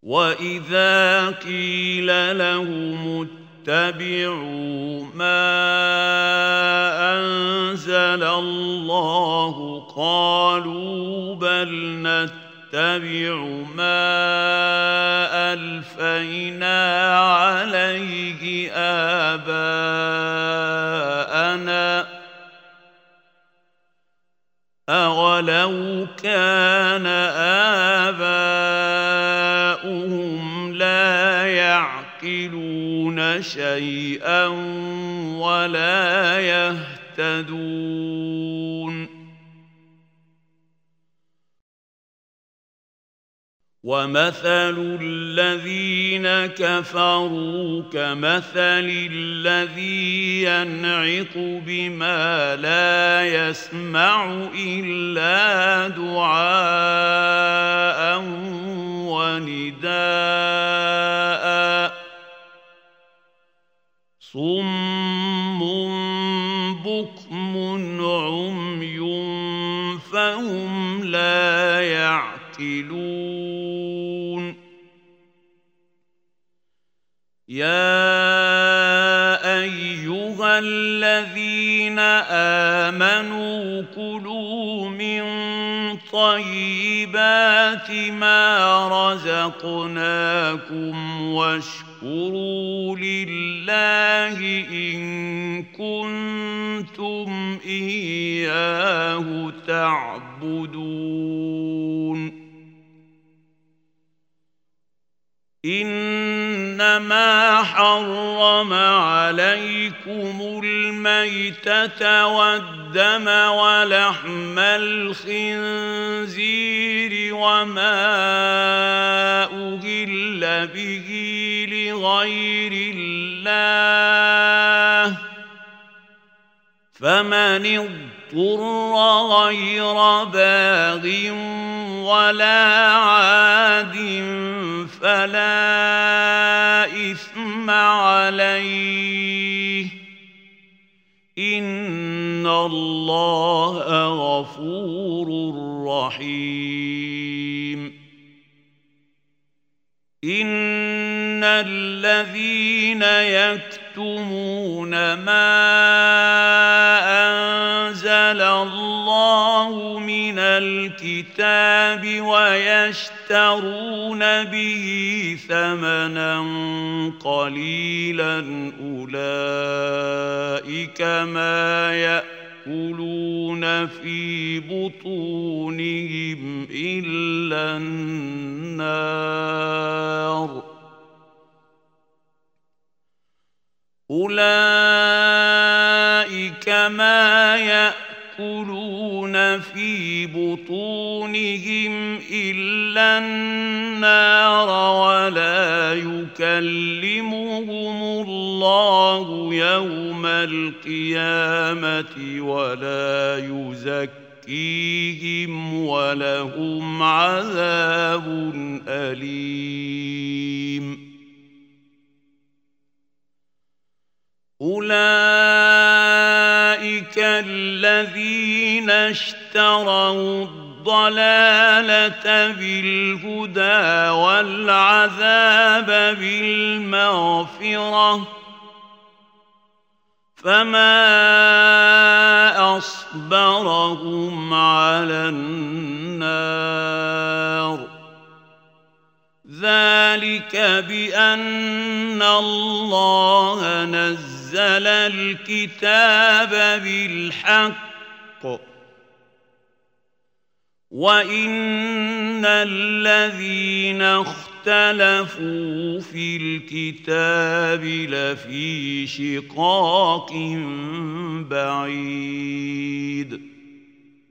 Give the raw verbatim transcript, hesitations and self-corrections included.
وإذا قيل لهم اتبعوا ما أنزل الله قالوا بل نتبع ما ألفينا عليه آباءنا أولو كان آباؤهم لا يعقلون شيئا ولا يهتدون ومثل الذين كفروا كمثل الذي ينعق بما لا يسمع إلا دعاء ونداء صم بكم عمي فهم لا يعقلون يا أيها الذين آمنوا كلوا من طيبات ما رزقناكم واشكروا لله إن كنتم إياه تعبدون إنما حرم عليكم الميتة والدم ولحم الخنزير وما أهل به لغير الله فمن اضطر غير باغ ولا عاد فلا إثم عليه إن الله غفور رحيم إن الذين يكتمون ما أنزل الله من الكتاب ويشترون به ثمنا قليلا أولئك ما يأكلون في بطونهم إلا النار أولئك ما يأكلون في بطونهم إلا النار ولا يكلمهم الله يوم القيامة ولا يزكيهم ولهم عذاب أليم أولئك الذين اشتروا الضلالة بالهدى والعذاب بالمغفرة فما أصبرهم على النار ذلك بأن الله نزل الكتاب بالحق وإن الذين اختلفوا في الكتاب لفي شقاق بعيد